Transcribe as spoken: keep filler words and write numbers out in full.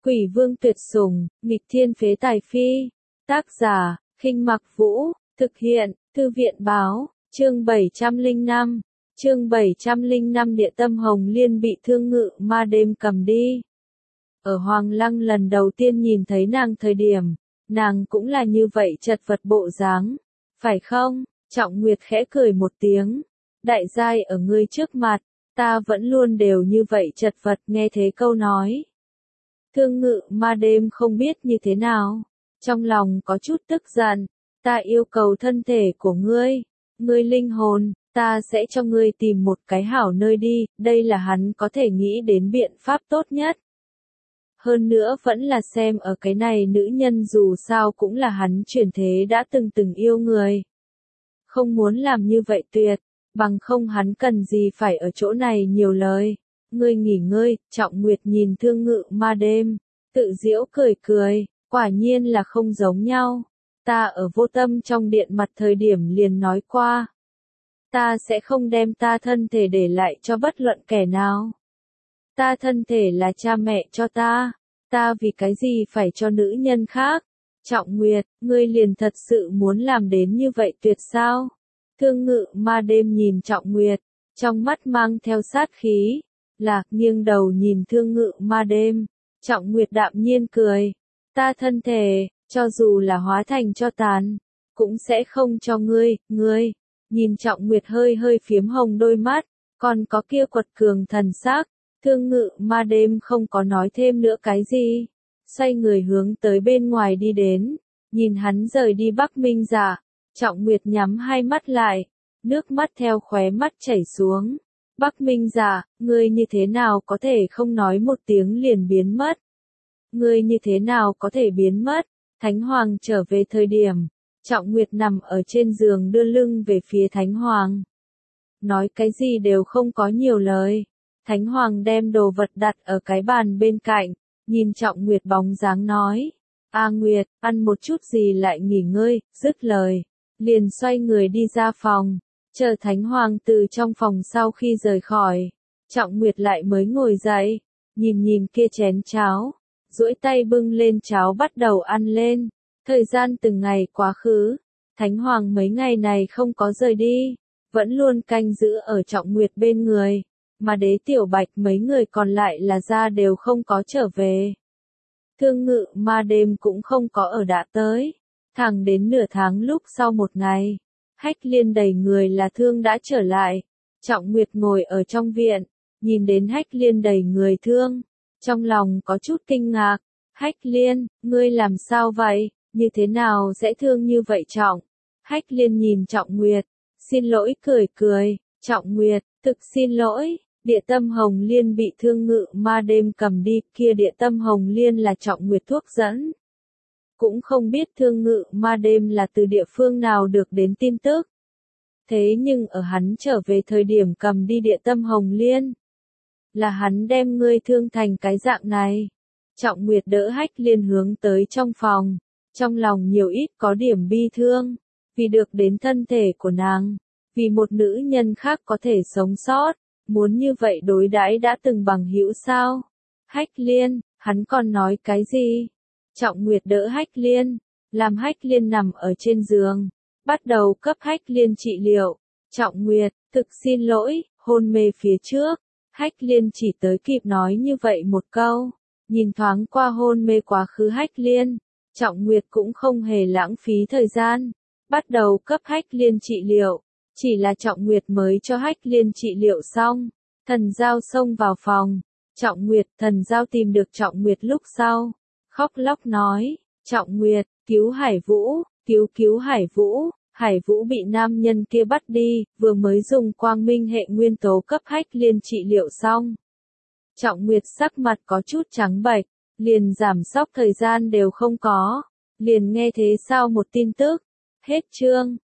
Quỷ vương tuyệt sủng, nghịch thiên phế tài phi. Tác giả, Khinh Mặc Vũ, thực hiện, Thư viện báo, chương bảy trăm lẻ năm. Chương bảy trăm lẻ năm Địa tâm Hồng Liên bị Thương Ngự Ma đêm cầm đi. Ở Hoàng Lăng lần đầu tiên nhìn thấy nàng thời điểm, nàng cũng là như vậy chật vật bộ dáng, phải không? Trọng Nguyệt khẽ cười một tiếng, đại giai ở ngươi trước mặt, ta vẫn luôn đều như vậy chật vật. Nghe thế câu nói, Thương Ngự Ma đêm không biết như thế nào, trong lòng có chút tức giận. Ta yêu cầu thân thể của ngươi, ngươi linh hồn, ta sẽ cho ngươi tìm một cái hảo nơi đi, đây là hắn có thể nghĩ đến biện pháp tốt nhất. Hơn nữa vẫn là xem ở cái này nữ nhân dù sao cũng là hắn chuyển thế đã từng từng yêu người. Không muốn làm như vậy tuyệt, bằng không hắn cần gì phải ở chỗ này nhiều lời. Ngươi nghỉ ngơi, Trọng Nguyệt nhìn Thương Ngự Ma đêm, tự giễu cười cười, quả nhiên là không giống nhau. Ta ở Vô Tâm trong điện mặt thời điểm liền nói qua. Ta sẽ không đem ta thân thể để lại cho bất luận kẻ nào. Ta thân thể là cha mẹ cho ta, ta vì cái gì phải cho nữ nhân khác? Trọng Nguyệt, ngươi liền thật sự muốn làm đến như vậy tuyệt sao? Thương Ngự Ma đêm nhìn Trọng Nguyệt, trong mắt mang theo sát khí, lạc nghiêng đầu nhìn Thương Ngự Ma đêm. Trọng Nguyệt đạm nhiên cười, ta thân thể, cho dù là hóa thành cho tàn, cũng sẽ không cho ngươi, ngươi. Nhìn Trọng Nguyệt hơi hơi phiếm hồng đôi mắt, còn có kia quật cường thần sắc, Thương Ngự Ma đêm không có nói thêm nữa cái gì, xoay người hướng tới bên ngoài đi đến, nhìn hắn rời đi Bắc Minh Dạ, Trọng Nguyệt nhắm hai mắt lại, nước mắt theo khóe mắt chảy xuống. Bắc Minh Dạ, ngươi như thế nào có thể không nói một tiếng liền biến mất? Ngươi như thế nào có thể biến mất? Thánh Hoàng trở về thời điểm, Trọng Nguyệt nằm ở trên giường đưa lưng về phía Thánh Hoàng. Nói cái gì đều không có nhiều lời. Thánh Hoàng đem đồ vật đặt ở cái bàn bên cạnh, nhìn Trọng Nguyệt bóng dáng nói. A Nguyệt, ăn một chút gì lại nghỉ ngơi, dứt lời. Liền xoay người đi ra phòng, chờ Thánh Hoàng từ trong phòng sau khi rời khỏi. Trọng Nguyệt lại mới ngồi dậy, nhìn nhìn kia chén cháo, duỗi tay bưng lên cháo bắt đầu ăn lên. Thời gian từng ngày quá khứ, Thánh Hoàng mấy ngày này không có rời đi, vẫn luôn canh giữ ở Trọng Nguyệt bên người, mà Đế Tiểu Bạch mấy người còn lại là ra đều không có trở về. Thương Ngự Ma đêm cũng không có ở đã tới, thẳng đến nửa tháng lúc sau một ngày, Hách Liên đầy người là thương đã trở lại. Trọng Nguyệt ngồi ở trong viện, nhìn đến Hách Liên đầy người thương, trong lòng có chút kinh ngạc. Hách Liên, ngươi làm sao vậy? Như thế nào sẽ thương như vậy Trọng? Hách Liên nhìn Trọng Nguyệt, xin lỗi cười cười, Trọng Nguyệt, thực xin lỗi, Địa tâm Hồng Liên bị Thương Ngự Ma đêm cầm đi, kia Địa tâm Hồng Liên là Trọng Nguyệt thuốc dẫn. Cũng không biết Thương Ngự Ma đêm là từ địa phương nào được đến tin tức. Thế nhưng ở hắn trở về thời điểm cầm đi Địa tâm Hồng Liên, là hắn đem ngươi thương thành cái dạng này. Trọng Nguyệt đỡ Hách Liên hướng tới trong phòng, trong lòng nhiều ít có điểm bi thương, vì được đến thân thể của nàng, vì một nữ nhân khác có thể sống sót, muốn như vậy đối đãi đã từng bằng hữu sao? Hách Liên, hắn còn nói cái gì? Trọng Nguyệt đỡ Hách Liên, làm Hách Liên nằm ở trên giường, bắt đầu cấp Hách Liên trị liệu. Trọng Nguyệt, thực xin lỗi, hôn mê phía trước. Hách Liên chỉ tới kịp nói như vậy một câu, nhìn thoáng qua hôn mê quá khứ Hách Liên, Trọng Nguyệt cũng không hề lãng phí thời gian, bắt đầu cấp Hách Liên trị liệu. Chỉ là Trọng Nguyệt mới cho Hách Liên trị liệu xong, Thần Giao xông vào phòng. Trọng Nguyệt, Thần Giao tìm được Trọng Nguyệt lúc sau, khóc lóc nói, Trọng Nguyệt, cứu Hải Vũ, cứu cứu Hải Vũ. Hải Vũ bị nam nhân kia bắt đi, vừa mới dùng quang minh hệ nguyên tố cấp Hách Liên trị liệu xong. Trọng Nguyệt sắc mặt có chút trắng bệch, liền giảm sóc thời gian đều không có, liền nghe thế sao một tin tức. Hết chương.